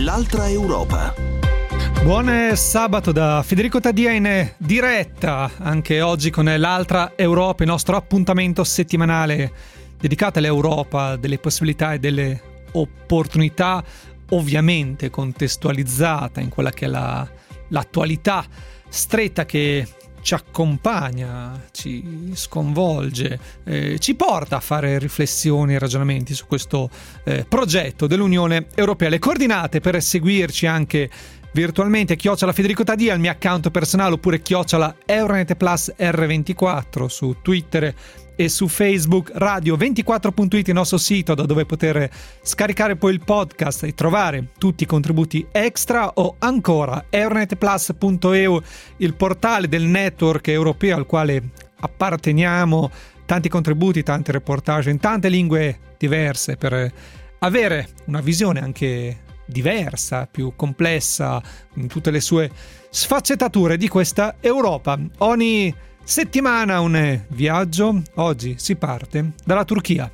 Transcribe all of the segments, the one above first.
L'altra Europa. Buon sabato da Federico Taddia in diretta anche oggi con l'Altra Europa, il nostro appuntamento settimanale dedicato all'Europa, delle possibilità e delle opportunità, ovviamente contestualizzata in quella che è l'attualità stretta che ci accompagna, ci sconvolge, ci porta a fare riflessioni e ragionamenti su questo progetto dell'Unione Europea. Le coordinate per seguirci anche virtualmente, @ Federico Taddia, il mio account personale, oppure @ Euronet Plus R24 su Twitter e su Facebook, radio24.it, il nostro sito da dove poter scaricare poi il podcast e trovare tutti i contributi extra, o ancora euronetplus.eu, il portale del network europeo al quale apparteniamo, tanti contributi, tanti reportage in tante lingue diverse per avere una visione anche diversa, più complessa in tutte le sue sfaccettature di questa Europa. Ogni settimana un viaggio. Oggi si parte dalla Turchia.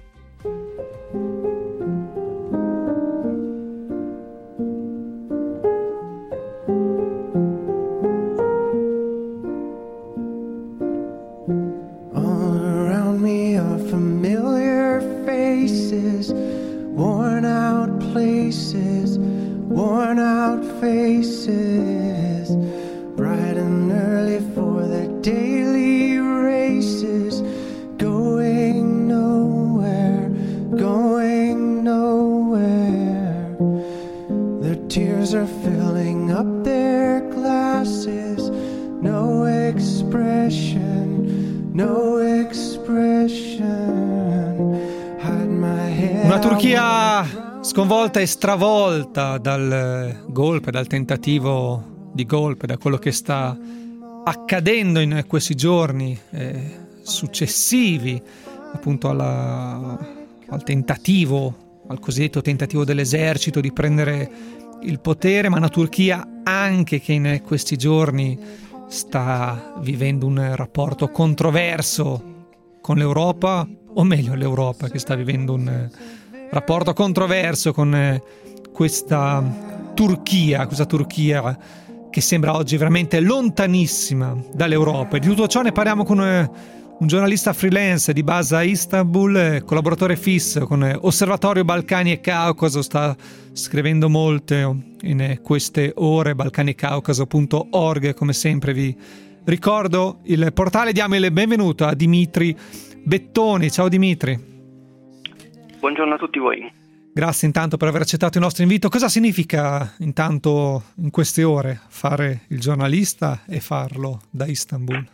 All around me are familiar faces, worn out places, worn out faces, bright and early for their daily races, going nowhere, going nowhere. Their tears are filling up their glasses, no expression, no expression. Hide my head. Una Turchia sconvolta e stravolta dal golpe, dal tentativo di golpe, da quello che sta accadendo in questi giorni successivi appunto al tentativo, al cosiddetto tentativo dell'esercito di prendere il potere, ma una Turchia anche che in questi giorni sta vivendo un rapporto controverso con l'Europa, o meglio l'Europa che sta vivendo un rapporto controverso con questa Turchia che sembra oggi veramente lontanissima dall'Europa. E di tutto ciò ne parliamo con un giornalista freelance di base a Istanbul, collaboratore fisso con Osservatorio Balcani e Caucaso, sta scrivendo molto in queste ore, balcanicaucaso.org. Come sempre vi ricordo il portale. Diamo il benvenuto a Dimitri Bettoni. Ciao Dimitri. Buongiorno a tutti voi. Grazie intanto per aver accettato il nostro invito. Cosa significa intanto in queste ore fare il giornalista e farlo da Istanbul?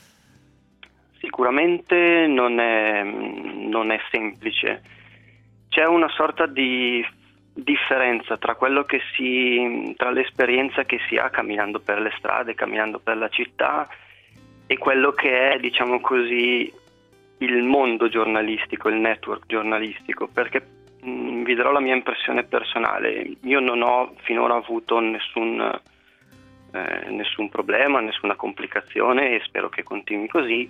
Sicuramente non è semplice. C'è una sorta di differenza tra l'esperienza che si ha camminando per le strade, camminando per la città, e quello che è, diciamo così, il mondo giornalistico, il network giornalistico, perché vi darò la mia impressione personale. Io non ho finora avuto nessun problema, nessuna complicazione, e spero che continui così.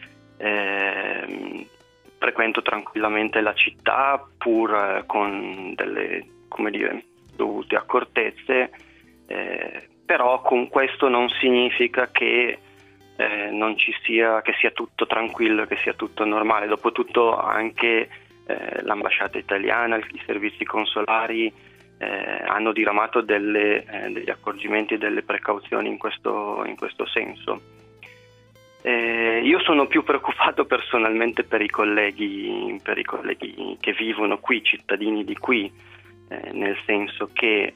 Frequento tranquillamente la città, pur con delle, dovute accortezze, però con questo non significa che non ci sia, che sia tutto tranquillo, che sia tutto normale. Dopotutto anche l'ambasciata italiana, i servizi consolari hanno diramato degli accorgimenti e delle precauzioni in questo senso. Io sono più preoccupato personalmente per i colleghi che vivono qui, cittadini di qui, nel senso che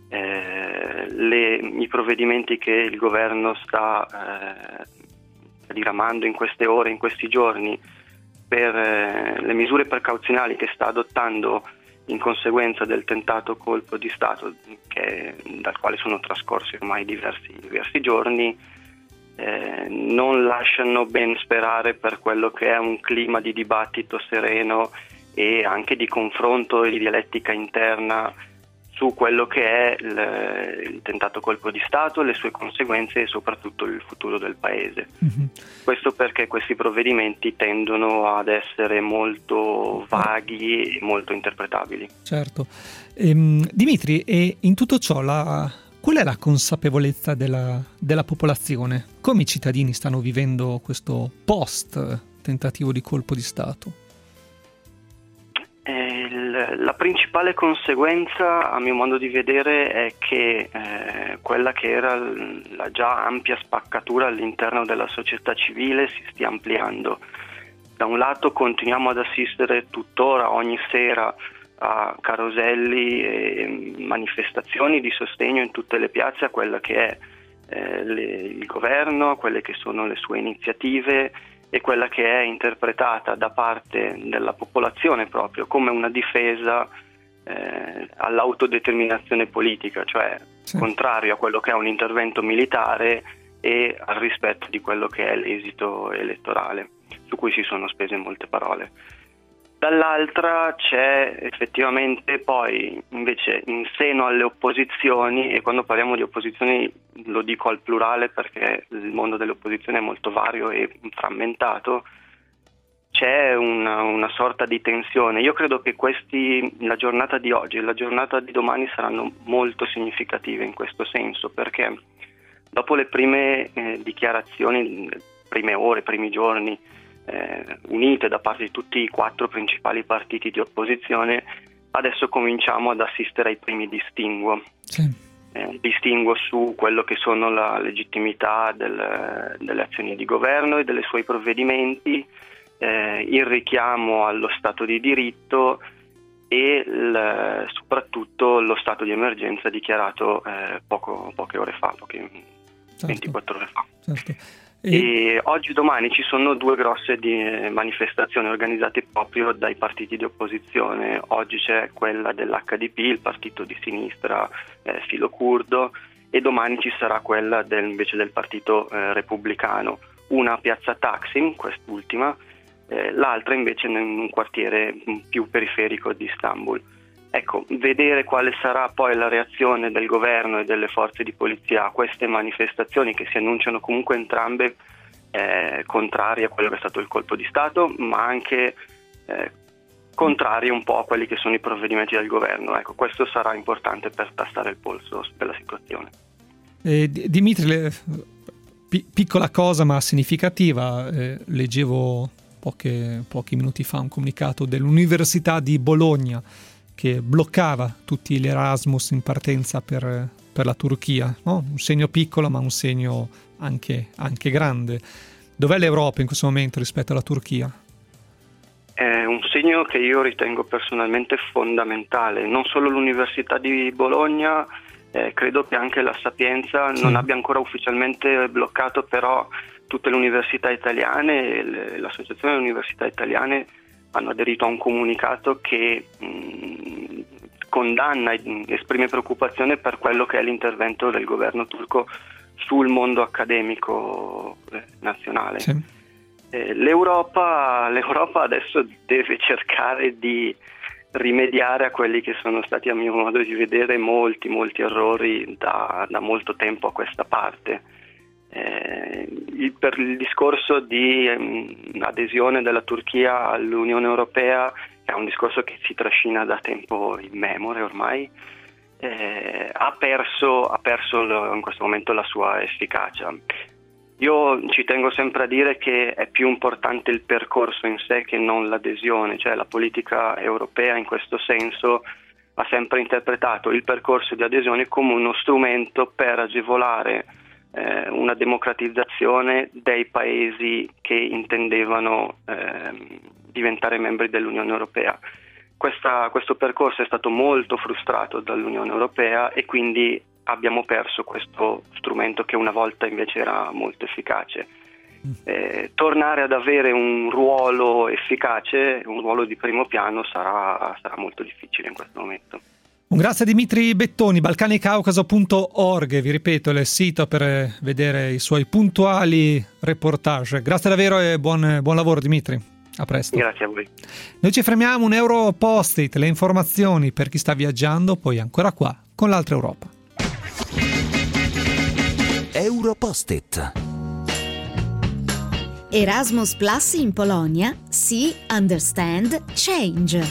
i provvedimenti che il governo sta diramando in queste ore, in questi giorni, per le misure precauzionali che sta adottando in conseguenza del tentato colpo di Stato, dal quale sono trascorsi ormai diversi giorni, non lasciano ben sperare per quello che è un clima di dibattito sereno e anche di confronto e di dialettica interna su quello che è il tentato colpo di Stato, le sue conseguenze e soprattutto il futuro del Paese. Questo perché questi provvedimenti tendono ad essere molto vaghi e molto interpretabili. Certo. Dimitri, e in tutto ciò qual è la consapevolezza della popolazione? Come i cittadini stanno vivendo questo post tentativo di colpo di Stato? La principale conseguenza, a mio modo di vedere, è che quella che era la già ampia spaccatura all'interno della società civile si stia ampliando. Da un lato continuiamo ad assistere tuttora ogni sera a caroselli e manifestazioni di sostegno in tutte le piazze a quella che è il governo, a quelle che sono le sue iniziative e quella che è interpretata da parte della popolazione proprio come una difesa all'autodeterminazione politica, cioè contrario a quello che è un intervento militare e al rispetto di quello che è l'esito elettorale, su cui si sono spese molte parole. Dall'altra c'è effettivamente poi invece in seno alle opposizioni, e quando parliamo di opposizioni lo dico al plurale perché il mondo delle opposizioni è molto vario e frammentato, c'è una sorta di tensione. Io credo che la giornata di oggi e la giornata di domani saranno molto significative in questo senso, perché dopo le prime dichiarazioni, le prime ore, i primi giorni unite da parte di tutti i 4 principali partiti di opposizione, adesso cominciamo ad assistere ai primi distinguo. Distinguo su quello che sono la legittimità delle azioni di governo e dei suoi provvedimenti, il richiamo allo Stato di diritto e soprattutto lo stato di emergenza dichiarato poche ore fa, 24 ore fa. Certo. E oggi e domani ci sono 2 grosse manifestazioni organizzate proprio dai partiti di opposizione. Oggi c'è quella dell'HDP, il partito di sinistra filo-curdo, e domani ci sarà quella invece del partito repubblicano, una a piazza Taksim, quest'ultima, l'altra invece in un quartiere più periferico di Istanbul. Ecco, vedere quale sarà poi la reazione del governo e delle forze di polizia a queste manifestazioni, che si annunciano comunque entrambe contrarie a quello che è stato il colpo di Stato, ma anche contrarie un po' a quelli che sono i provvedimenti del governo. Ecco, questo sarà importante per tastare il polso della situazione. Dimitri, piccola cosa ma significativa, leggevo pochi minuti fa un comunicato dell'Università di Bologna che bloccava tutti gli Erasmus in partenza per la Turchia, no? Un segno piccolo ma un segno anche grande. Dov'è l'Europa in questo momento rispetto alla Turchia? È un segno che io ritengo personalmente fondamentale. Non solo l'Università di Bologna, credo che anche la Sapienza non abbia ancora ufficialmente bloccato, però tutte le università italiane e l'associazione delle università italiane hanno aderito a un comunicato che condanna e esprime preoccupazione per quello che è l'intervento del governo turco sul mondo accademico nazionale. Sì. L'Europa adesso deve cercare di rimediare a quelli che sono stati, a mio modo di vedere, molti errori da molto tempo a questa parte. Per il discorso di adesione della Turchia all'Unione Europea è un discorso che si trascina da tempo immemore ormai, ha perso in questo momento la sua efficacia. Io ci tengo sempre a dire che è più importante il percorso in sé che non l'adesione, cioè la politica europea in questo senso ha sempre interpretato il percorso di adesione come uno strumento per agevolare una democratizzazione dei paesi che intendevano diventare membri dell'Unione Europea. Questo percorso è stato molto frustrato dall'Unione Europea e quindi abbiamo perso questo strumento che una volta invece era molto efficace. Tornare ad avere un ruolo efficace, un ruolo di primo piano sarà molto difficile in questo momento. Un grazie a Dimitri Bettoni, balcanicaucaso.org, vi ripeto, è il sito per vedere i suoi puntuali reportage. Grazie davvero e buon lavoro Dimitri. A presto. Grazie a voi. Noi ci fermiamo, un euro post-it, le informazioni per chi sta viaggiando, poi ancora qua con l'altra Europa. Euro post-it. Erasmus Plus in Polonia, See, Understand, Change.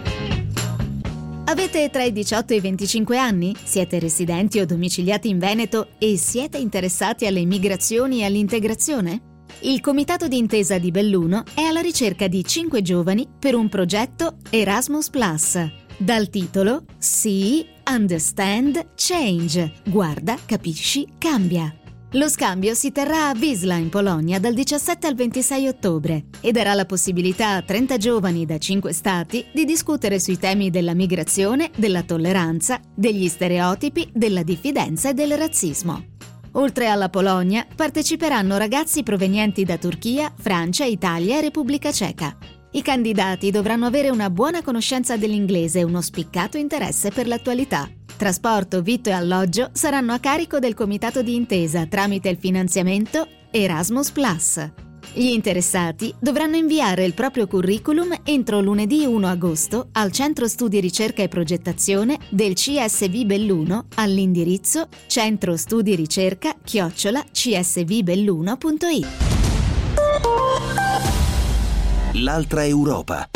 Avete tra i 18 e i 25 anni? Siete residenti o domiciliati in Veneto e siete interessati alle migrazioni e all'integrazione? Il Comitato d'Intesa di Belluno è alla ricerca di 5 giovani per un progetto Erasmus Plus, dal titolo See, Understand, Change. Guarda, capisci, cambia. Lo scambio si terrà a Wisła in Polonia dal 17 al 26 ottobre e darà la possibilità a 30 giovani da 5 stati di discutere sui temi della migrazione, della tolleranza, degli stereotipi, della diffidenza e del razzismo. Oltre alla Polonia, parteciperanno ragazzi provenienti da Turchia, Francia, Italia e Repubblica Ceca. I candidati dovranno avere una buona conoscenza dell'inglese e uno spiccato interesse per l'attualità. Trasporto, vitto e alloggio saranno a carico del Comitato di Intesa tramite il finanziamento Erasmus Plus. Gli interessati dovranno inviare il proprio curriculum entro lunedì 1 agosto al Centro Studi Ricerca e Progettazione del CSV Belluno all'indirizzo centrostudiricerca@csvbelluno.it. L'altra Europa.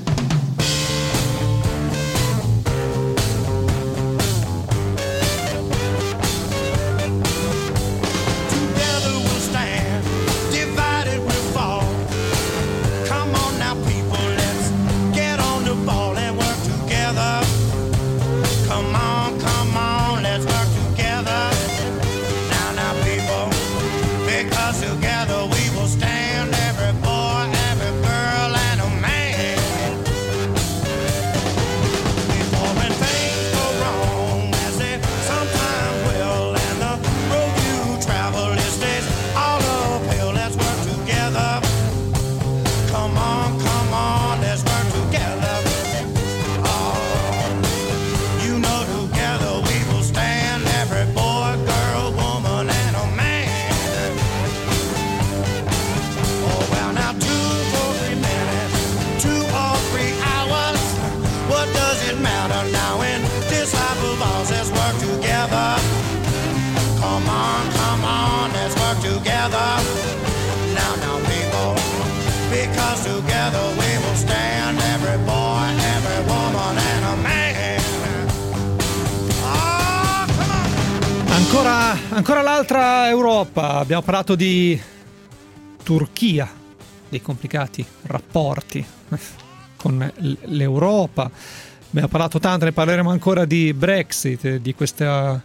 Ancora l'altra Europa. Abbiamo parlato di Turchia, dei complicati rapporti con l'Europa. Abbiamo parlato tanto, ne parleremo ancora di Brexit, di questa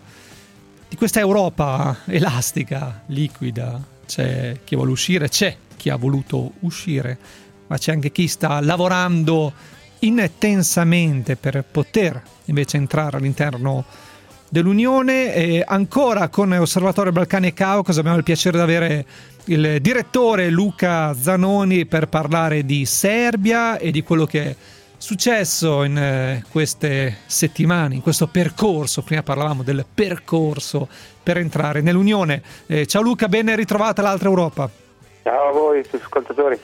Europa elastica, liquida. C'è chi vuole uscire, c'è chi ha voluto uscire, ma c'è anche chi sta lavorando intensamente per poter invece entrare all'interno dell'Unione. E ancora con Osservatorio Balcani e Caucaso abbiamo il piacere di avere il direttore Luca Zanoni per parlare di Serbia e di quello che è successo in queste settimane, in questo percorso. Prima parlavamo del percorso per entrare nell'Unione. Ciao Luca, ben ritrovata l'altra Europa. Ciao a voi, ascoltatori.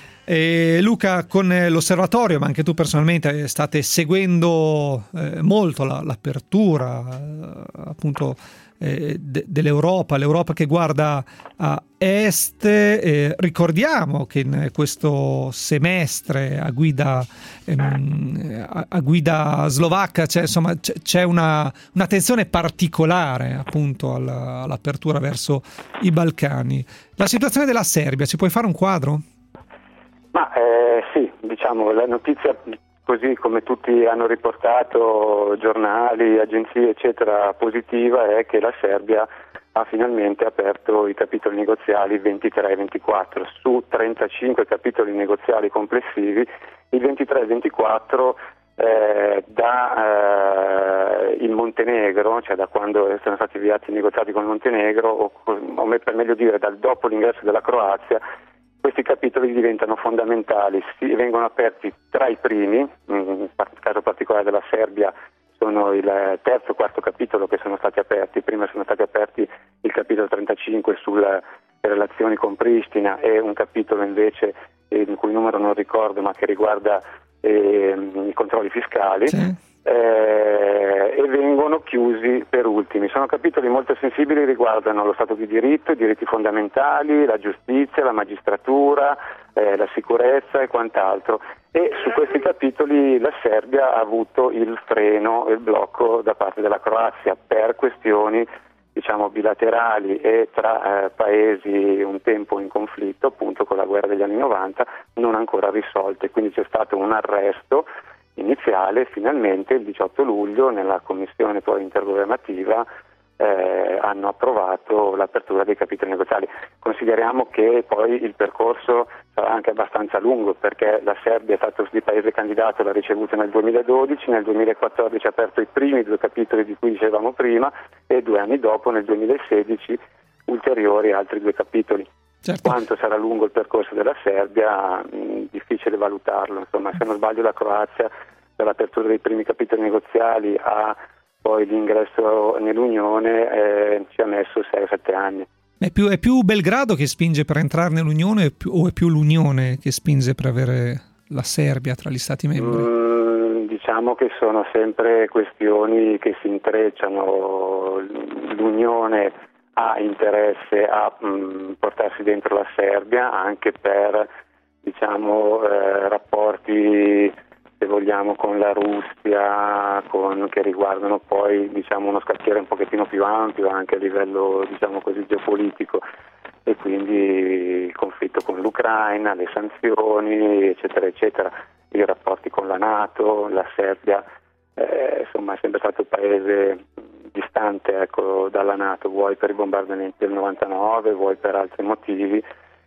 Luca, con l'osservatorio, ma anche tu personalmente, state seguendo molto l'apertura appunto dell'Europa, l'Europa che guarda a est. Ricordiamo che in questo semestre a guida slovacca c'è un'attenzione particolare appunto all'apertura verso i Balcani. La situazione della Serbia, ci puoi fare un quadro? Ma sì, diciamo, la notizia, così come tutti hanno riportato, giornali, agenzie eccetera, positiva è che la Serbia ha finalmente aperto i capitoli negoziali 23 e 24. Su 35 capitoli negoziali complessivi, il 23 e 24 il Montenegro, cioè da quando sono stati avviati i negoziati con il Montenegro, o per meglio dire dopo l'ingresso della Croazia, questi capitoli diventano fondamentali, vengono aperti tra i primi, nel caso particolare della Serbia sono il terzo e quarto capitolo che sono stati aperti. Prima sono stati aperti il capitolo 35 sulle relazioni con Pristina e un capitolo invece il cui numero non ricordo, ma che riguarda i controlli fiscali. Sì. E vengono chiusi per ultimi. Sono capitoli molto sensibili, riguardano lo Stato di diritto, i diritti fondamentali, la giustizia, la magistratura, la sicurezza e quant'altro. E su questi capitoli la Serbia ha avuto il freno e il blocco da parte della Croazia per questioni, diciamo, bilaterali e tra paesi un tempo in conflitto, appunto con la guerra degli anni 90, non ancora risolte. Quindi c'è stato un arresto iniziale. Finalmente il 18 luglio nella commissione poi intergovernativa hanno approvato l'apertura dei capitoli negoziali. Consideriamo che poi il percorso sarà anche abbastanza lungo, perché la Serbia è stato di paese candidato, l'ha ricevuto nel 2012, nel 2014 ha aperto i primi 2 capitoli di cui dicevamo prima e 2 anni dopo, nel 2016, ulteriori altri 2 capitoli. Certo. Quanto sarà lungo il percorso della Serbia, difficile valutarlo. Insomma, se non sbaglio la Croazia dall'apertura dei primi capitoli negoziali a poi l'ingresso nell'Unione ci ha messo 6-7 anni. È più Belgrado che spinge per entrare nell'Unione o è più l'Unione che spinge per avere la Serbia tra gli Stati membri? Diciamo che sono sempre questioni che si intrecciano. L'Unione ha interesse a portarsi dentro la Serbia anche per, diciamo, rapporti, se vogliamo, con la Russia, che riguardano poi, diciamo, uno scacchiere un pochettino più ampio anche a livello, diciamo così, geopolitico, e quindi il conflitto con l'Ucraina, le sanzioni, eccetera eccetera, i rapporti con la NATO. La Serbia insomma è sempre stato un paese distante, ecco, dalla NATO, vuoi per i bombardamenti del 99, vuoi per altri motivi.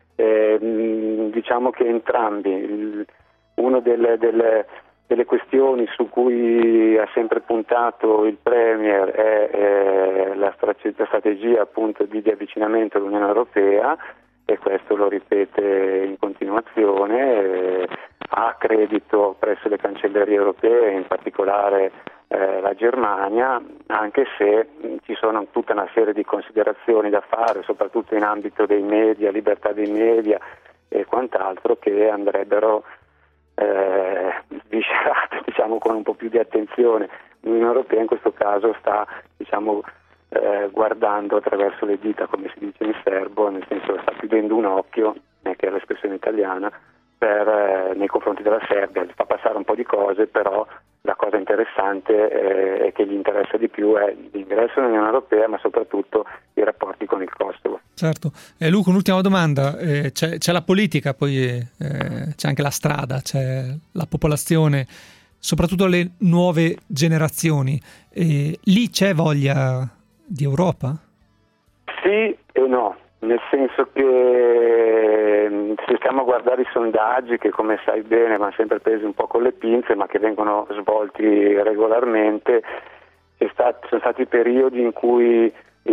Diciamo che entrambi, uno delle questioni su cui ha sempre puntato il Premier è la strategia, appunto, di avvicinamento all'Unione Europea, e questo lo ripete in continuazione. Ha credito presso le cancellerie europee, in particolare la Germania, anche se ci sono tutta una serie di considerazioni da fare, soprattutto in ambito dei media, libertà dei media e quant'altro, che andrebbero sviscerate, diciamo, con un po' più di attenzione. L'Unione Europea in questo caso sta, diciamo, guardando attraverso le dita, come si dice in serbo, nel senso sta chiudendo un occhio, che è l'espressione italiana, nei confronti della Serbia. Fa passare un po' di cose, però la cosa interessante è che gli interessa di più è l'ingresso nell'Unione Europea, ma soprattutto i rapporti con il Kosovo. Certo. Luca, un'ultima domanda. C'è la politica, poi c'è anche la strada, c'è la popolazione, soprattutto le nuove generazioni. Lì c'è voglia di Europa? Sì e no, nel senso che se stiamo a guardare i sondaggi, che come sai bene vanno sempre presi un po' con le pinze, ma che vengono svolti regolarmente, sono stati periodi in cui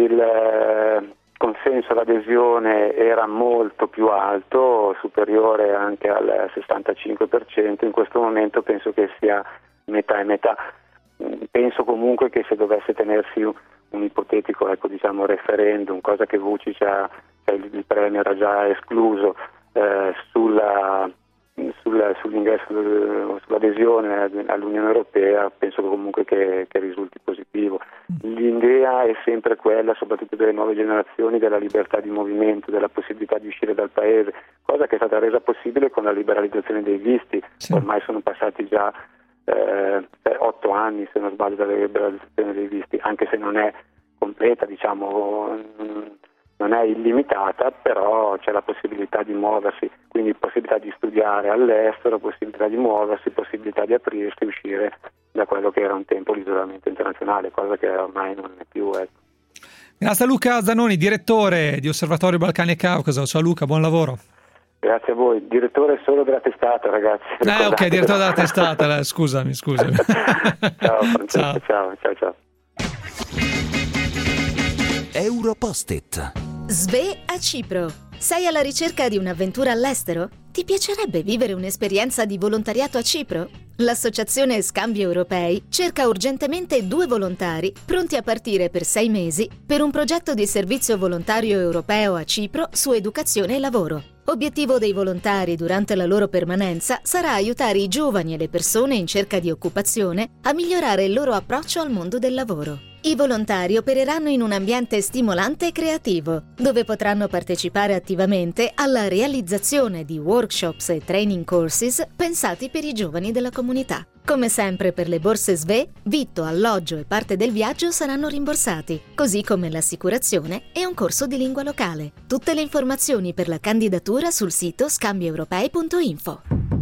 il consenso all'adesione era molto più alto, superiore anche al 65%. In questo momento penso che sia metà e metà. Penso comunque che se dovesse tenersi un ipotetico, ecco, diciamo, referendum, cosa che Vučić il Premier ha già escluso, sull'ingresso, sull'adesione all'Unione Europea, penso comunque che risulti positivo. L'idea è sempre quella, soprattutto delle nuove generazioni, della libertà di movimento, della possibilità di uscire dal paese, cosa che è stata resa possibile con la liberalizzazione dei visti. Sì. Ormai sono passati già 8 anni, se non sbaglio, dalla liberalizzazione dei visti, anche se non è completa, diciamo, non è illimitata, però c'è la possibilità di muoversi, quindi possibilità di studiare all'estero, possibilità di muoversi, possibilità di aprirsi, uscire da quello che era un tempo l'isolamento internazionale, cosa che ormai non è più. Ecco. Grazie a Luca Zanoni, direttore di Osservatorio Balcani e Caucaso. Ciao Luca, buon lavoro. Grazie a voi, direttore solo della testata, ragazzi. Ok, direttore della testata, scusami. Ciao Francesco, ciao. Europost-it. Sve a Cipro. Sei alla ricerca di un'avventura all'estero? Ti piacerebbe vivere un'esperienza di volontariato a Cipro? L'associazione Scambi Europei cerca urgentemente 2 volontari pronti a partire per 6 mesi per un progetto di servizio volontario europeo a Cipro su educazione e lavoro. Obiettivo dei volontari durante la loro permanenza sarà aiutare i giovani e le persone in cerca di occupazione a migliorare il loro approccio al mondo del lavoro. I volontari opereranno in un ambiente stimolante e creativo, dove potranno partecipare attivamente alla realizzazione di workshops e training courses pensati per i giovani della comunità. Come sempre per le borse SVE, vitto, alloggio e parte del viaggio saranno rimborsati, così come l'assicurazione e un corso di lingua locale. Tutte le informazioni per la candidatura sul sito scambioeuropei.info.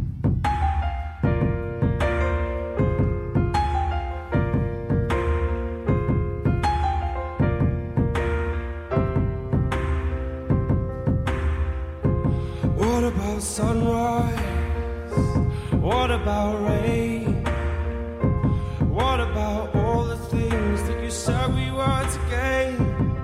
What about sunrise? What about rain? What about all the things that you said we were to gain?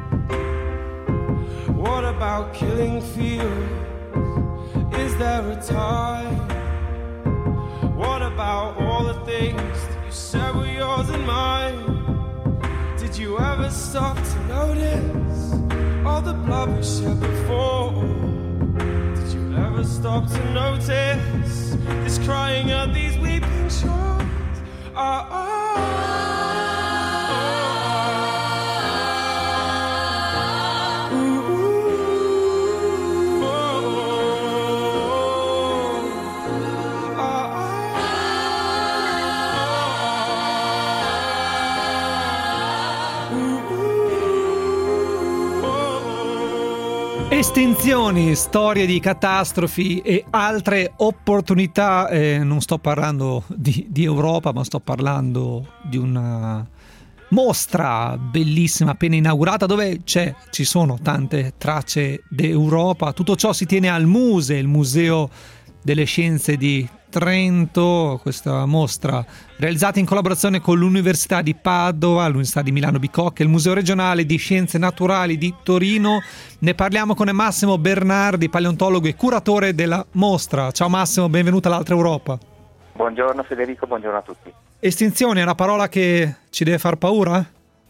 What about killing fields? Is there a time? What about all the things that you said were yours and mine? Did you ever stop to notice all the blood we shed before? Ever stop to notice this crying out, these weeping shores? Estinzioni, storie di catastrofi e altre opportunità. Non sto parlando di Europa, ma sto parlando di una mostra bellissima appena inaugurata dove ci sono tante tracce d'Europa. Tutto ciò si tiene al MUSE, il Museo delle Scienze di Trento. Questa mostra realizzata in collaborazione con l'Università di Padova, l'Università di Milano Bicocca e il Museo regionale di Scienze Naturali di Torino. Ne parliamo con Massimo Bernardi, paleontologo e curatore della mostra. Ciao Massimo, benvenuto all'Altra Europa. Buongiorno Federico, buongiorno a tutti. Estinzione è una parola che ci deve far paura?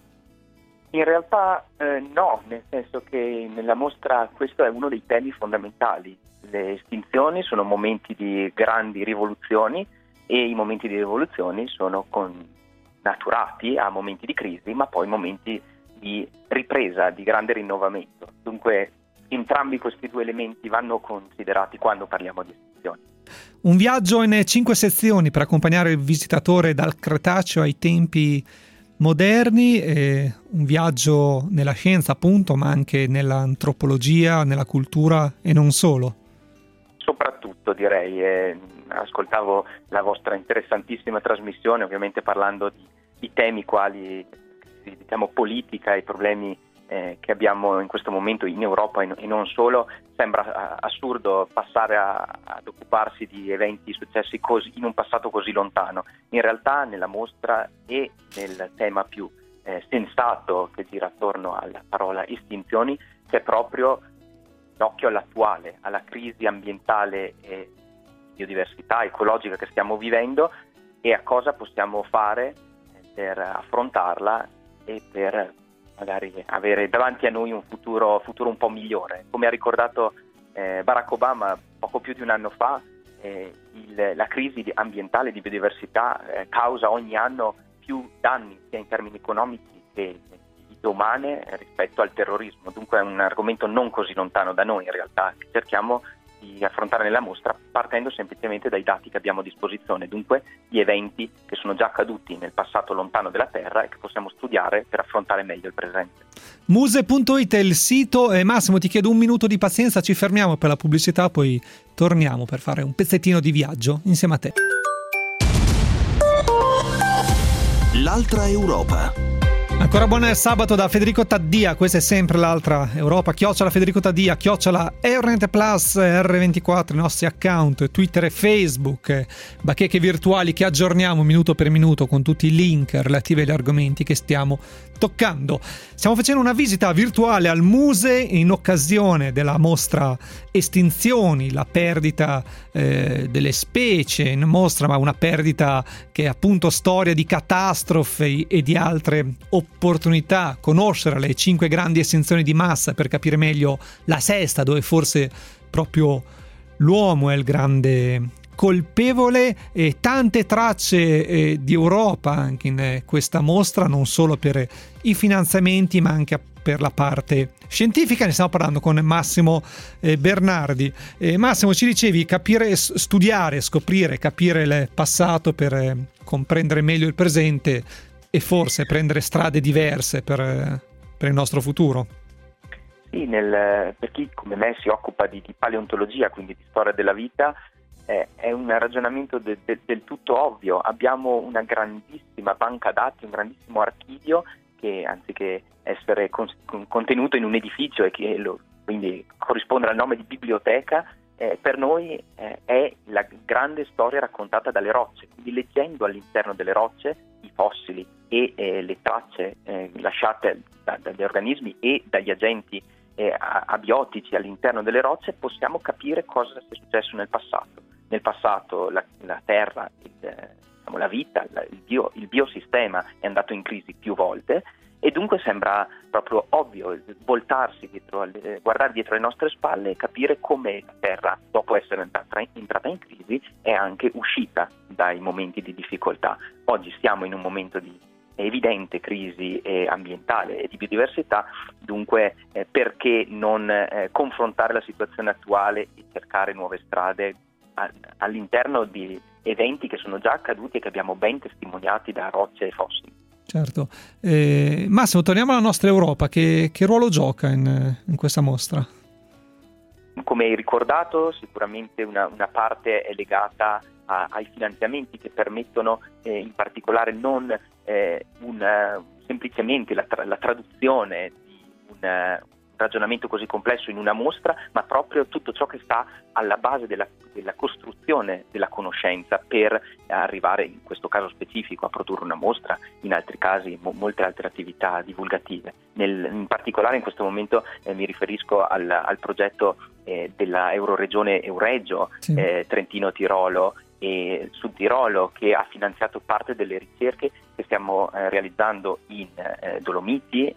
In realtà no, nel senso che nella mostra questo è uno dei temi fondamentali. Le estinzioni sono momenti di grandi rivoluzioni e i momenti di rivoluzioni sono connaturati a momenti di crisi, ma poi momenti di ripresa, di grande rinnovamento. Dunque entrambi questi due elementi vanno considerati quando parliamo di estinzioni. Un viaggio in 5 sezioni per accompagnare il visitatore dal Cretaceo ai tempi moderni, un viaggio nella scienza appunto, ma anche nell'antropologia, nella cultura e non solo. Soprattutto direi, ascoltavo la vostra interessantissima trasmissione, ovviamente parlando di temi quali diciamo politica e problemi che abbiamo in questo momento in Europa e non solo. Sembra assurdo passare ad occuparsi di eventi successi così, in un passato così lontano. In realtà nella mostra e nel tema più sensato che gira attorno alla parola estinzioni c'è proprio l'occhio all'attuale, alla crisi ambientale e biodiversità ecologica che stiamo vivendo e a cosa possiamo fare per affrontarla e per magari avere davanti a noi un futuro un po' migliore. Come ha ricordato Barack Obama poco più di un anno fa, la crisi ambientale di biodiversità causa ogni anno più danni sia in termini economici che vite umane rispetto al terrorismo. Dunque è un argomento non così lontano da noi in realtà, che cerchiamo di affrontare nella mostra partendo semplicemente dai dati che abbiamo a disposizione, dunque gli eventi che sono già accaduti nel passato lontano della Terra e che possiamo studiare per affrontare meglio il presente. Muse.it è il sito. Massimo, ti chiedo un minuto di pazienza, ci fermiamo per la pubblicità, poi torniamo per fare un pezzettino di viaggio insieme a te. L'Altra Europa. Ancora buon sabato da Federico Taddia, questa è sempre l'Altra Europa, @ Federico Taddia, @ Euronet Plus, R24, i nostri account, Twitter e Facebook, bacheche virtuali che aggiorniamo minuto per minuto con tutti i link relativi agli argomenti che stiamo toccando. Stiamo facendo una visita virtuale al Muse in occasione della mostra Estinzioni, la perdita delle specie, mostra ma una perdita che è appunto storia di catastrofi e di altre opportunità. opportunità conoscere le 5 grandi estinzioni di massa per capire meglio la sesta, dove forse proprio l'uomo è il grande colpevole, e tante tracce di Europa anche in questa mostra, non solo per i finanziamenti ma anche per la parte scientifica. Ne stiamo parlando con Massimo Bernardi. Massimo, ci dicevi capire, studiare, scoprire, capire il passato per comprendere meglio il presente e forse prendere strade diverse per il nostro futuro. Sì, per chi come me si occupa di paleontologia, quindi di storia della vita, è un ragionamento del tutto ovvio. Abbiamo una grandissima banca dati, un grandissimo archivio che, anziché essere contenuto in un edificio e che quindi corrispondere al nome di biblioteca, per noi è la grande storia raccontata dalle rocce. Quindi leggendo all'interno delle rocce i fossili e le tracce lasciate dagli organismi e dagli agenti abiotici all'interno delle rocce, possiamo capire cosa sia successo nel passato. Nel passato la Terra, la vita, il biosistema è andato in crisi più volte, e dunque sembra proprio ovvio voltarsi dietro, guardare dietro le nostre spalle e capire come la Terra, dopo essere entrata in crisi, è anche uscita dai momenti di difficoltà. Oggi siamo in un momento di evidente crisi ambientale e di biodiversità, dunque perché non confrontare la situazione attuale e cercare nuove strade all'interno di eventi che sono già accaduti e che abbiamo ben testimoniati da rocce e fossili. Certo. Massimo, torniamo alla nostra Europa. Che ruolo gioca in questa mostra? Come hai ricordato, sicuramente una parte è legata ai finanziamenti che permettono in particolare non semplicemente la traduzione di un ragionamento così complesso in una mostra, ma proprio tutto ciò che sta alla base della costruzione della conoscenza per arrivare, in questo caso specifico, a produrre una mostra, in altri casi molte altre attività divulgative. In particolare in questo momento mi riferisco al progetto della Euroregione Euregio, sì. Trentino-Tirolo e Sud Tirolo, che ha finanziato parte delle ricerche che stiamo realizzando in Dolomiti,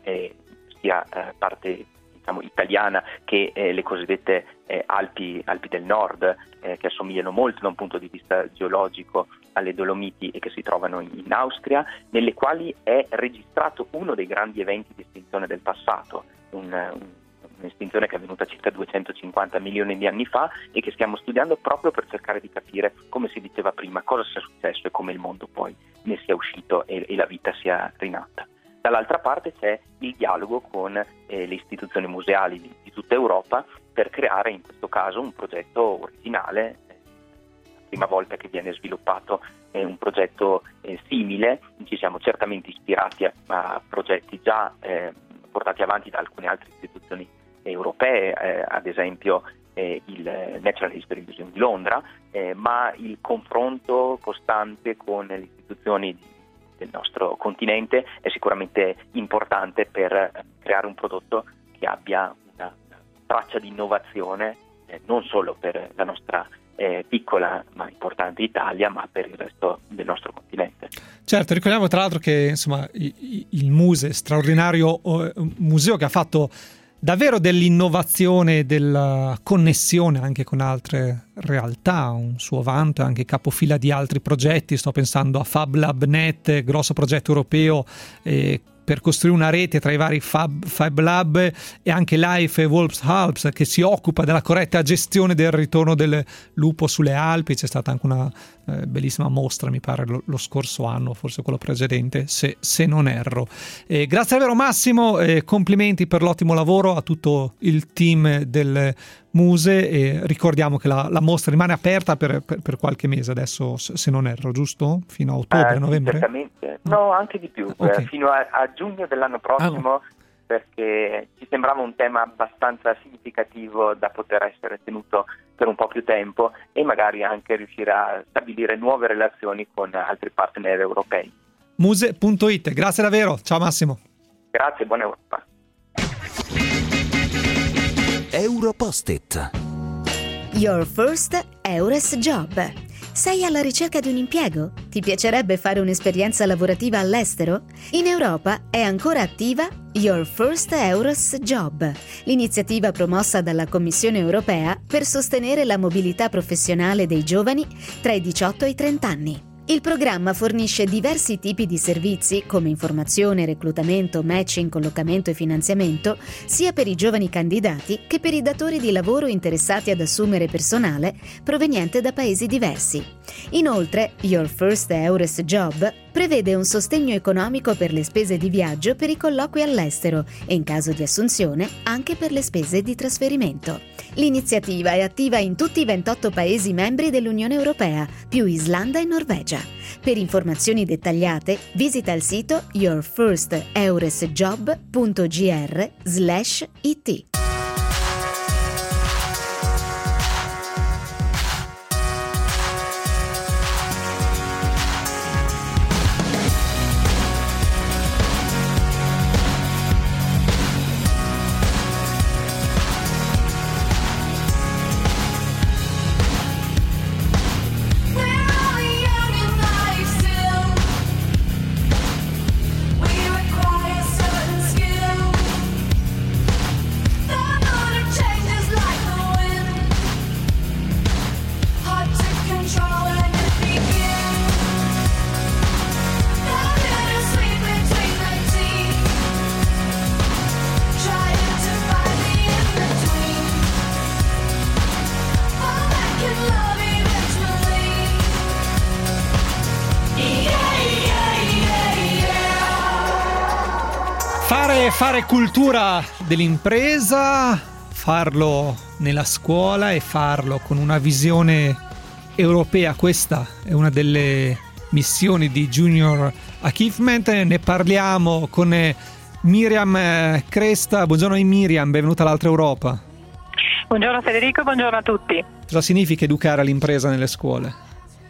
sia parte italiana che le cosiddette Alpi del Nord, che assomigliano molto da un punto di vista geologico alle Dolomiti e che si trovano in Austria, nelle quali è registrato uno dei grandi eventi di estinzione del passato, un'estinzione che è avvenuta circa 250 milioni di anni fa e che stiamo studiando proprio per cercare di capire, come si diceva prima, cosa sia successo e come il mondo poi ne sia uscito e la vita sia rinata. Dall'altra parte c'è il dialogo con le istituzioni museali di tutta Europa per creare in questo caso un progetto originale. La prima volta che viene sviluppato un progetto simile. Ci siamo certamente ispirati a progetti già portati avanti da alcune altre istituzioni europee, ad esempio il Natural History Museum di Londra, ma il confronto costante con le istituzioni del nostro continente è sicuramente importante per creare un prodotto che abbia una traccia di innovazione non solo per la nostra piccola ma importante Italia, ma per il resto del nostro continente. Certo, ricordiamo tra l'altro che insomma il Muse, straordinario museo che ha fatto davvero dell'innovazione, della connessione anche con altre realtà, un suo vanto, anche capofila di altri progetti. Sto pensando a Fab Lab Net, grosso progetto europeo per costruire una rete tra i vari Fab Lab, e anche Life Wolves Alps, che si occupa della corretta gestione del ritorno del lupo sulle Alpi. C'è stata anche una bellissima mostra, mi pare lo scorso anno, forse quello precedente, se non erro. Grazie davvero Massimo, complimenti per l'ottimo lavoro a tutto il team del Muse, e ricordiamo che la mostra rimane aperta per qualche mese adesso, se non erro, giusto? Fino a ottobre, novembre? Certamente, no, anche di più, okay. Fino a giugno dell'anno prossimo, perché ci sembrava un tema abbastanza significativo da poter essere tenuto per un po' più tempo e magari anche riuscire a stabilire nuove relazioni con altri partner europei. Muse.it, grazie davvero, ciao Massimo. Grazie, buona Europa. Europost-it. Your first Eures Job. Sei alla ricerca di un impiego? Ti piacerebbe fare un'esperienza lavorativa all'estero? In Europa è ancora attiva Your First Eures Job, l'iniziativa promossa dalla Commissione europea per sostenere la mobilità professionale dei giovani tra i 18 e i 30 anni. Il programma fornisce diversi tipi di servizi come informazione, reclutamento, matching, collocamento e finanziamento sia per i giovani candidati che per i datori di lavoro interessati ad assumere personale proveniente da paesi diversi. Inoltre, Your First Eures Job prevede un sostegno economico per le spese di viaggio per i colloqui all'estero e in caso di assunzione anche per le spese di trasferimento. L'iniziativa è attiva in tutti i 28 Paesi membri dell'Unione Europea, più Islanda e Norvegia. Per informazioni dettagliate visita il sito yourfirsteuresjob.gr/it. Fare cultura dell'impresa, farlo nella scuola e farlo con una visione europea. Questa è una delle missioni di Junior Achievement. Ne parliamo con Miriam Cresta. Buongiorno Miriam, benvenuta all'Altra Europa. Buongiorno Federico, buongiorno a tutti. Cosa significa educare l'impresa nelle scuole?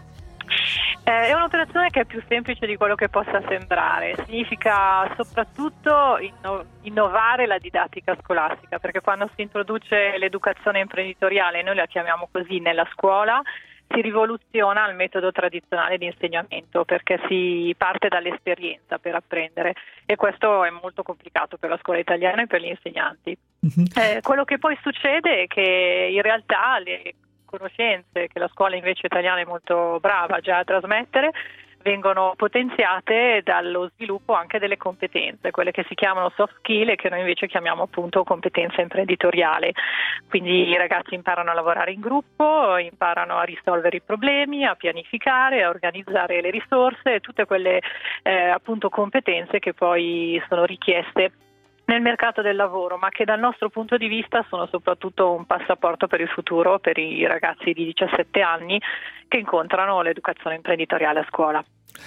È un'operazione che è più semplice di quello che possa sembrare. Significa soprattutto innovare la didattica scolastica, perché quando si introduce l'educazione imprenditoriale, noi la chiamiamo così, nella scuola, si rivoluziona il metodo tradizionale di insegnamento, perché si parte dall'esperienza per apprendere, e questo è molto complicato per la scuola italiana e per gli insegnanti. Quello che poi succede è che in realtà le conoscenze che la scuola invece italiana è molto brava già a trasmettere vengono potenziate dallo sviluppo anche delle competenze, quelle che si chiamano soft skill e che noi invece chiamiamo appunto competenza imprenditoriale. Quindi i ragazzi imparano a lavorare in gruppo, imparano a risolvere i problemi, a pianificare, a organizzare le risorse, tutte quelle appunto competenze che poi sono richieste nel mercato del lavoro, ma che dal nostro punto di vista sono soprattutto un passaporto per il futuro per i ragazzi di 17 anni che incontrano l'educazione imprenditoriale a scuola.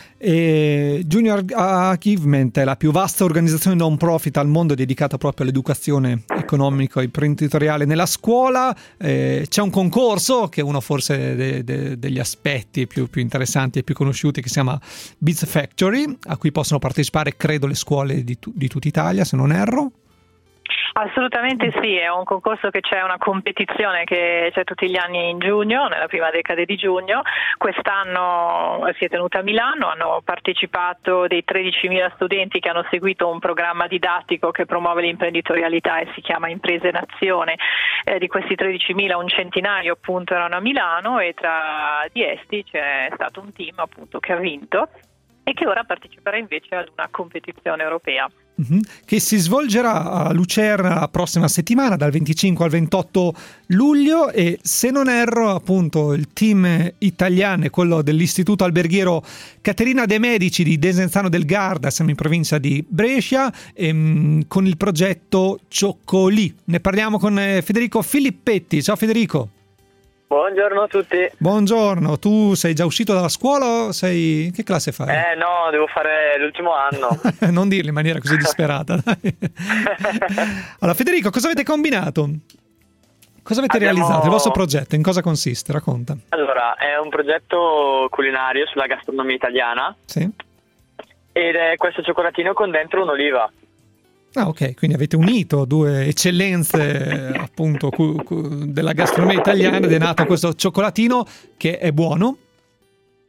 Junior Achievement è la più vasta organizzazione non profit al mondo dedicata proprio all'educazione economica e imprenditoriale nella scuola. C'è un concorso che è uno forse degli aspetti più interessanti e più conosciuti, che si chiama Biz Factory, a cui possono partecipare credo le scuole di tutta Italia, se non erro. Assolutamente sì, è un concorso che c'è una competizione che c'è tutti gli anni in giugno, nella prima decade di giugno. Quest'anno si è tenuta a Milano, hanno partecipato dei 13.000 studenti che hanno seguito un programma didattico che promuove l'imprenditorialità e si chiama Imprese Nazione. Di questi 13.000 un centinaio appunto erano a Milano, e tra di essi c'è stato un team appunto che ha vinto e che ora parteciperà invece ad una competizione europea. Che si svolgerà a Lucerna la prossima settimana, dal 25 al 28 luglio, e se non erro appunto il team italiano è quello dell'Istituto Alberghiero Caterina De Medici di Desenzano del Garda, siamo in provincia di Brescia, con il progetto Cioccolì. Ne parliamo con Federico Filippetti. Ciao Federico. Buongiorno a tutti. Buongiorno, tu sei già uscito dalla scuola o sei... che classe fai? No, devo fare l'ultimo anno. Non dirlo in maniera così disperata, dai. Allora Federico, cosa avete combinato? Cosa avete realizzato? Il vostro progetto, in cosa consiste? Racconta. Allora, è un progetto culinario sulla gastronomia italiana. Sì. Ed è questo cioccolatino con dentro un'oliva. Ah, ok, quindi avete unito due eccellenze appunto della gastronomia italiana ed è nato questo cioccolatino che è buono.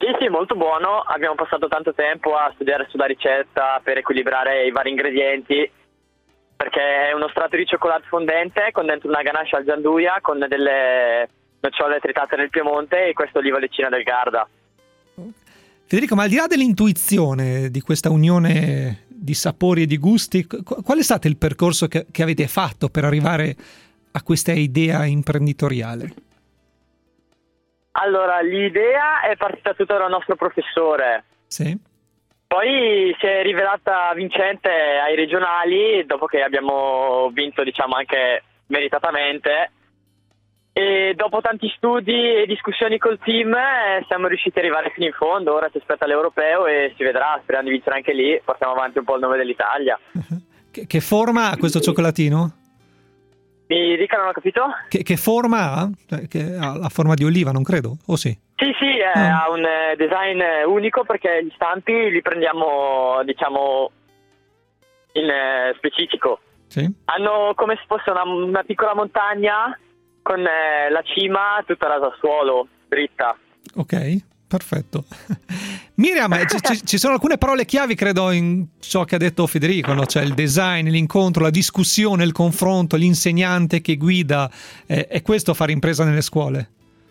Sì, molto buono. Abbiamo passato tanto tempo a studiare sulla ricetta per equilibrare i vari ingredienti, perché è uno strato di cioccolato fondente con dentro una ganache al gianduia con delle nocciole tritate nel Piemonte e questa oliva leccina del Garda. Federico, ma al di là dell'intuizione di questa unione di sapori e di gusti, qual è stato il percorso che avete fatto per arrivare a questa idea imprenditoriale? Allora, l'idea è partita tutta dal nostro professore. Sì. Poi si è rivelata vincente ai regionali, dopo che abbiamo vinto, diciamo, anche meritatamente. E dopo tanti studi e discussioni col team siamo riusciti ad arrivare fino in fondo. Ora si aspetta l'europeo e si vedrà, speriamo di vincere anche lì. Portiamo avanti un po' il nome dell'Italia. Che forma ha questo cioccolatino? Mi dica, non ho capito? Che forma ha? Che ha la forma di oliva, non credo, o sì? Sì, ha un design unico perché gli stampi li prendiamo, diciamo, in specifico. Sì. Hanno come se fosse una piccola montagna con la cima tutta rasa al suolo, dritta. Ok, perfetto. Miriam, ci sono alcune parole chiavi, credo, in ciò che ha detto Federico, no? Cioè il design, l'incontro, la discussione, il confronto, l'insegnante che guida. È questo fare impresa nelle scuole?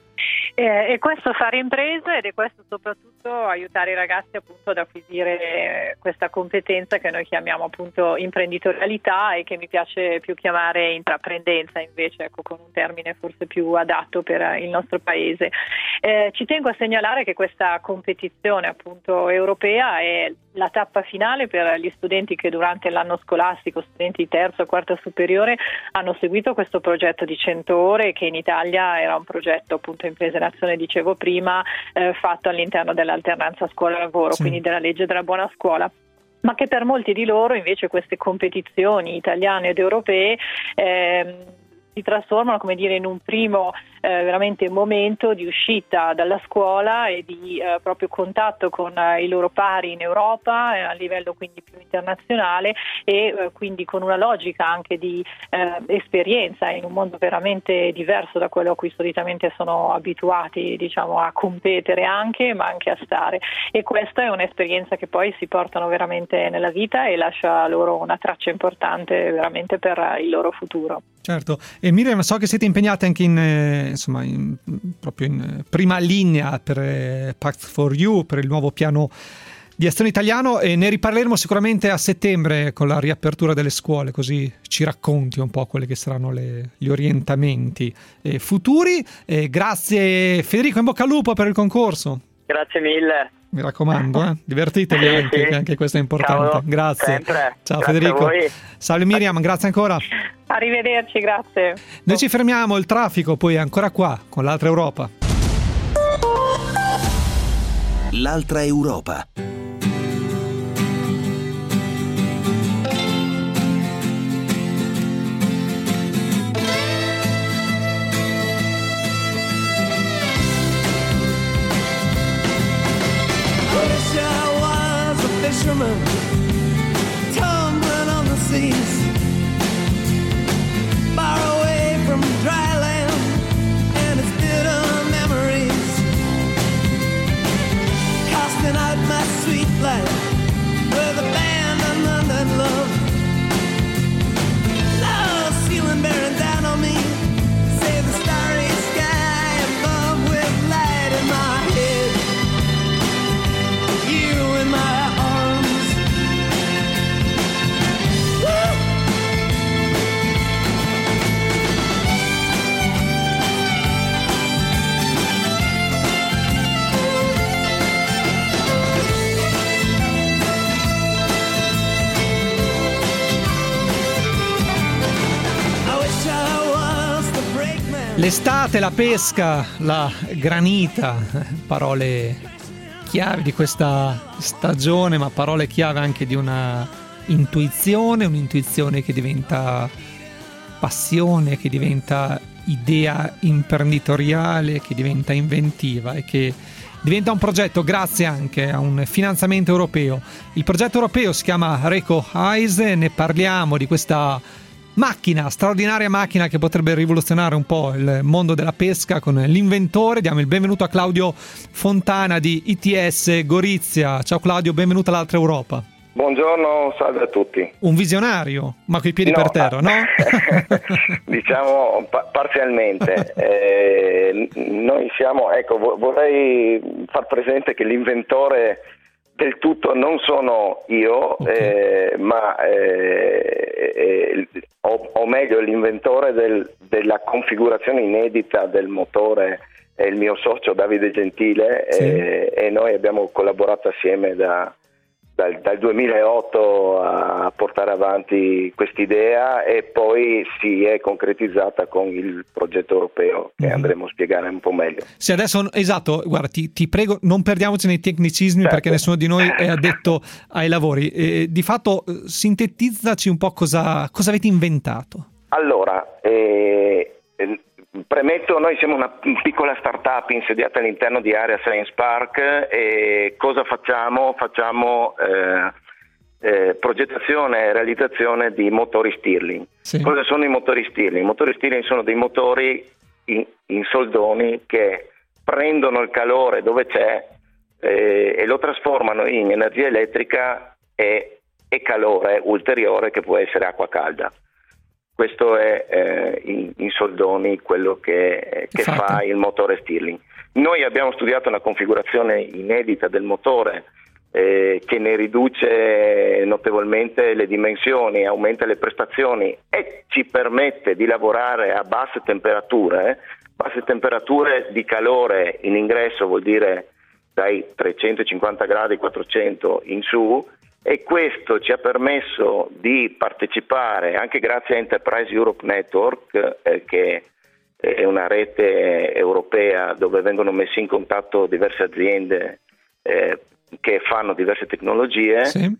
E questo fare imprese ed è questo soprattutto aiutare i ragazzi appunto ad acquisire questa competenza che noi chiamiamo appunto imprenditorialità e che mi piace più chiamare intraprendenza invece, ecco, con un termine forse più adatto per il nostro paese. Ci tengo a segnalare che questa competizione appunto europea è la tappa finale per gli studenti che durante l'anno scolastico, studenti di terza o quarta superiore, hanno seguito questo progetto di 100 ore che in Italia era un progetto appunto Imprese Nazione, dicevo prima, fatto all'interno dell'alternanza scuola-lavoro, sì, quindi della legge della buona scuola. Ma che per molti di loro invece queste competizioni italiane ed europee si trasformano, come dire, in un primo veramente momento di uscita dalla scuola e di proprio contatto con i loro pari in Europa a livello quindi più internazionale e quindi con una logica anche di esperienza in un mondo veramente diverso da quello a cui solitamente sono abituati, diciamo, a competere anche, ma anche a stare. E questa è un'esperienza che poi si portano veramente nella vita e lascia loro una traccia importante veramente per il loro futuro. Certo, e Miriam, so che siete impegnate anche proprio in prima linea per Pact for You, per il nuovo piano di azione italiano, e ne riparleremo sicuramente a settembre con la riapertura delle scuole, così ci racconti un po' quelli che saranno gli orientamenti futuri. Grazie Federico, in bocca al lupo per il concorso. Grazie mille. Mi raccomando, divertitevi anche, che anche questo è importante. Ciao, grazie. Sempre. Ciao Grazie Federico. Salve Miriam, grazie ancora. Arrivederci, grazie. Noi ci fermiamo, il traffico poi è ancora qua con l'altra Europa. L'altra Europa. Tumbling on the seas, far away from dry land and its bitter memories, casting out my sweet life with abandonment and love. Love ceiling bearing down on me, save the starry sky above with light in my head, you in my L'estate, la pesca, la granita, parole chiave di questa stagione, ma parole chiave anche di una un'intuizione che diventa passione, che diventa idea imprenditoriale, che diventa inventiva e che diventa un progetto grazie anche a un finanziamento europeo. Il progetto europeo si chiama Reco Eyes, ne parliamo di questa macchina, straordinaria macchina che potrebbe rivoluzionare un po' il mondo della pesca con l'inventore. Diamo il benvenuto a Claudio Fontana di ITS Gorizia. Ciao Claudio, benvenuto all'Altra Europa. Buongiorno, salve a tutti. Un visionario, ma coi piedi per terra, no? Diciamo parzialmente. Noi siamo, vorrei far presente che l'inventore del tutto non sono io, okay. O meglio l'inventore della configurazione inedita del motore è il mio socio Davide Gentile, sì. E noi abbiamo collaborato assieme dal 2008 a portare avanti quest'idea, e poi si è concretizzata con il progetto europeo che andremo a spiegare un po' meglio. Sì, adesso esatto, guarda, ti prego, non perdiamoci nei tecnicismi, certo. Perché nessuno di noi è addetto ai lavori. Di fatto sintetizzaci un po' cosa avete inventato. Allora, premetto, noi siamo una piccola startup insediata all'interno di Area Science Park, e cosa facciamo? Facciamo progettazione e realizzazione di motori Stirling. Sì. Cosa sono i motori Stirling? I motori Stirling sono dei motori in soldoni che prendono il calore dove c'è e lo trasformano in energia elettrica e calore ulteriore, che può essere acqua calda. Questo è in soldoni quello che fa il motore Stirling. Noi abbiamo studiato una configurazione inedita del motore che ne riduce notevolmente le dimensioni, aumenta le prestazioni e ci permette di lavorare a basse temperature di calore in ingresso, vuol dire dai 350 gradi 400 in su. E questo ci ha permesso di partecipare, anche grazie a Enterprise Europe Network, che è una rete europea dove vengono messi in contatto diverse aziende che fanno diverse tecnologie, sì.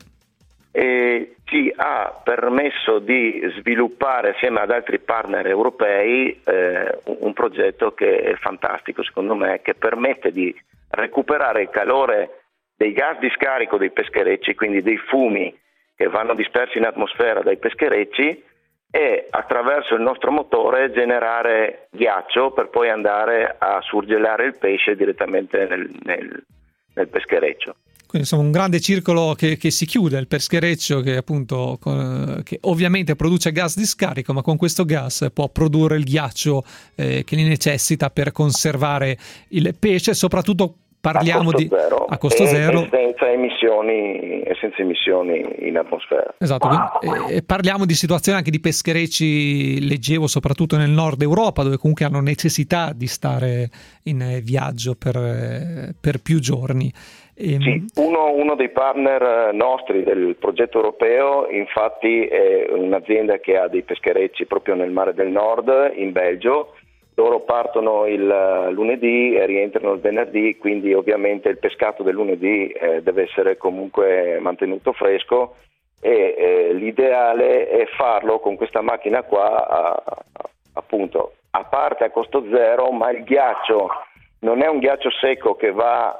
E ci ha permesso di sviluppare assieme ad altri partner europei un progetto che è fantastico, secondo me, che permette di recuperare il calore dei gas di scarico dei pescherecci, quindi dei fumi che vanno dispersi in atmosfera dai pescherecci, e attraverso il nostro motore generare ghiaccio per poi andare a surgelare il pesce direttamente nel peschereccio. Quindi insomma un grande circolo che si chiude, il peschereccio che appunto che ovviamente produce gas di scarico, ma con questo gas può produrre il ghiaccio che ne necessita per conservare il pesce, soprattutto parliamo a costo zero e senza emissioni in atmosfera. Esatto, parliamo di situazioni anche di pescherecci, leggevo, soprattutto nel nord Europa, dove comunque hanno necessità di stare in viaggio per più giorni. Sì, uno dei partner nostri del progetto europeo infatti è un'azienda che ha dei pescherecci proprio nel mare del nord, in Belgio. Loro partono il lunedì e rientrano il venerdì, quindi ovviamente il pescato del lunedì deve essere comunque mantenuto fresco, e l'ideale è farlo con questa macchina qua, appunto, a parte a costo zero, ma il ghiaccio non è un ghiaccio secco che va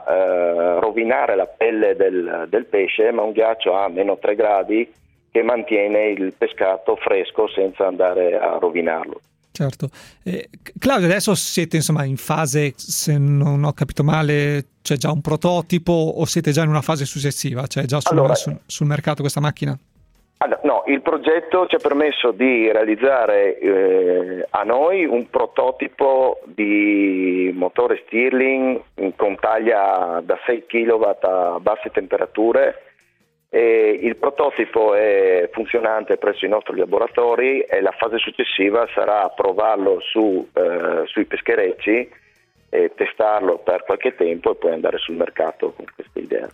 a rovinare la pelle del pesce, ma un ghiaccio a meno 3 gradi che mantiene il pescato fresco senza andare a rovinarlo. Certo. Claudio, adesso siete insomma in fase, se non ho capito male, c'è già un prototipo o siete già in una fase successiva? Cioè già sul mercato questa macchina? No, il progetto ci ha permesso di realizzare a noi un prototipo di motore Stirling con taglia da 6 kW a basse temperature. Il prototipo è funzionante presso i nostri laboratori e la fase successiva sarà provarlo sui pescherecci, testarlo per qualche tempo e poi andare sul mercato con questa idea.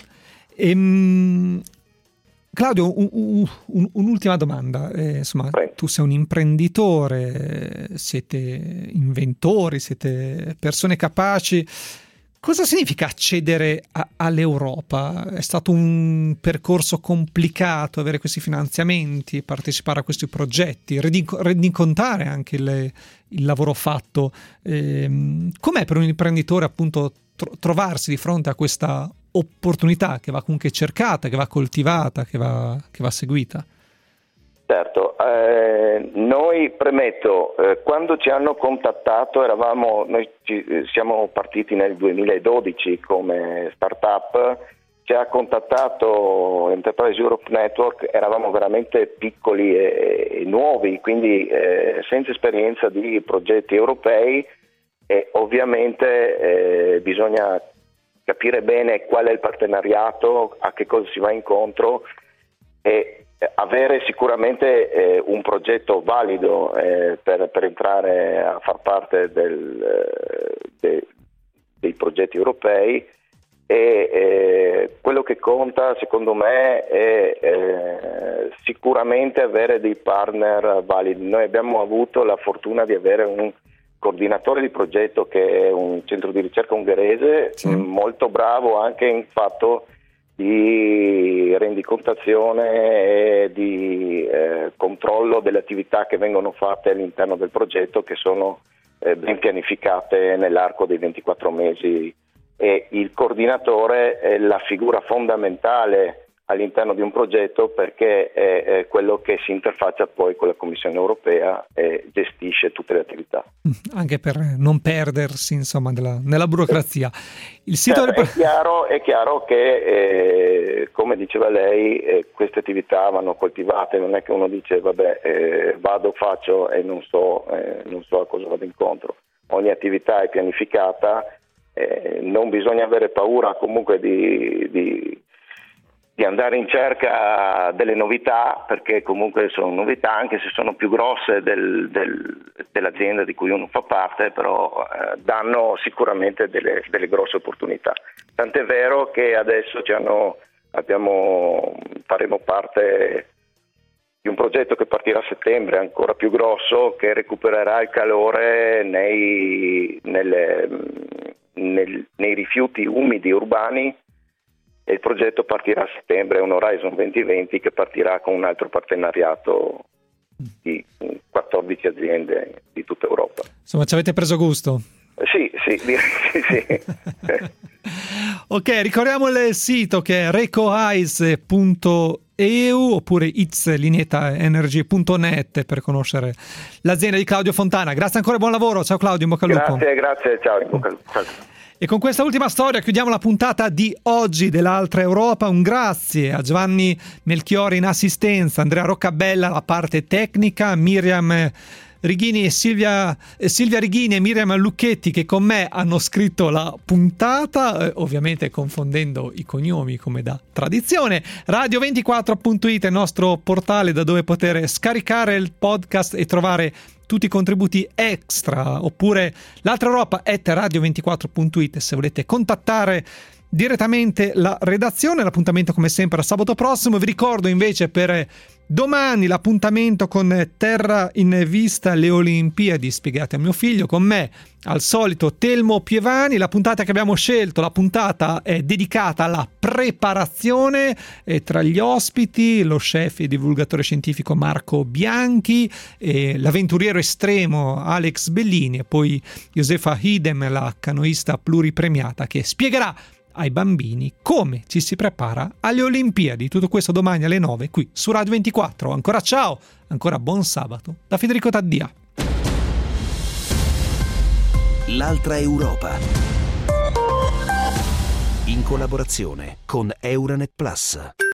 Claudio, un'ultima domanda. Insomma, tu sei un imprenditore, siete inventori, siete persone capaci. Cosa significa accedere all'Europa? È stato un percorso complicato avere questi finanziamenti, partecipare a questi progetti, rendicontare anche il lavoro fatto. Com'è per un imprenditore appunto trovarsi di fronte a questa opportunità che va comunque cercata, che va coltivata, che va seguita? Certo, noi premetto, quando ci hanno contattato siamo partiti nel 2012 come startup, ci ha contattato Enterprise Europe Network, eravamo veramente piccoli e nuovi, quindi senza esperienza di progetti europei, e ovviamente bisogna capire bene qual è il partenariato, a che cosa si va incontro e avere sicuramente un progetto valido per entrare a far parte dei progetti europei, e quello che conta secondo me è sicuramente avere dei partner validi. Noi abbiamo avuto la fortuna di avere un coordinatore di progetto che è un centro di ricerca ungherese, molto bravo anche in fatto di rendicontazione e di controllo delle attività che vengono fatte all'interno del progetto, che sono ben pianificate nell'arco dei 24 mesi, e il coordinatore è la figura fondamentale all'interno di un progetto, perché è quello che si interfaccia poi con la Commissione europea e gestisce tutte le attività. Anche per non perdersi, insomma, nella burocrazia. Il sito è chiaro che, come diceva lei, queste attività vanno coltivate, non è che uno dice vabbè, vado, faccio e non so a cosa vado incontro. Ogni attività è pianificata, non bisogna avere paura comunque di andare in cerca delle novità, perché comunque sono novità, anche se sono più grosse dell'azienda di cui uno fa parte, però danno sicuramente delle grosse opportunità. Tant'è vero che adesso faremo parte di un progetto che partirà a settembre, ancora più grosso, che recupererà il calore nei rifiuti umidi urbani. E il progetto partirà a settembre, è un Horizon 2020 che partirà con un altro partenariato di 14 aziende di tutta Europa. Insomma, ci avete preso gusto? Sì, direi sì. Ok, ricordiamo il sito che è recoice.eu oppure itslinettaenergy.net per conoscere l'azienda di Claudio Fontana. Grazie ancora e buon lavoro. Ciao Claudio, in bocca al lupo. Grazie, ciao, in bocca al lupo. Ciao. E con questa ultima storia chiudiamo la puntata di oggi dell'Altra Europa. Un grazie a Giovanni Melchiori in assistenza, Andrea Roccabella alla parte tecnica, Miriam Righini e Silvia Righini e Miriam Lucchetti che con me hanno scritto la puntata, ovviamente confondendo i cognomi come da tradizione. Radio24.it è il nostro portale da dove poter scaricare il podcast e trovare tutti i contributi extra, oppure l'Altra Europa @radio24.it se volete contattare direttamente la redazione. L'appuntamento come sempre a sabato prossimo. Vi ricordo invece per domani l'appuntamento con Terra in Vista, le Olimpiadi spiegate a mio figlio, con me al solito Telmo Pievani. La puntata che abbiamo scelto, la puntata è dedicata alla preparazione, e tra gli ospiti lo chef e divulgatore scientifico Marco Bianchi, e l'avventuriero estremo Alex Bellini, e poi Josefa Hidem, la canoista pluripremiata, che spiegherà ai bambini come ci si prepara alle Olimpiadi. Tutto questo domani alle 9 qui su Radio 24. Ancora ciao, ancora buon sabato da Federico Taddia. L'Altra Europa, in collaborazione con Euranet Plus.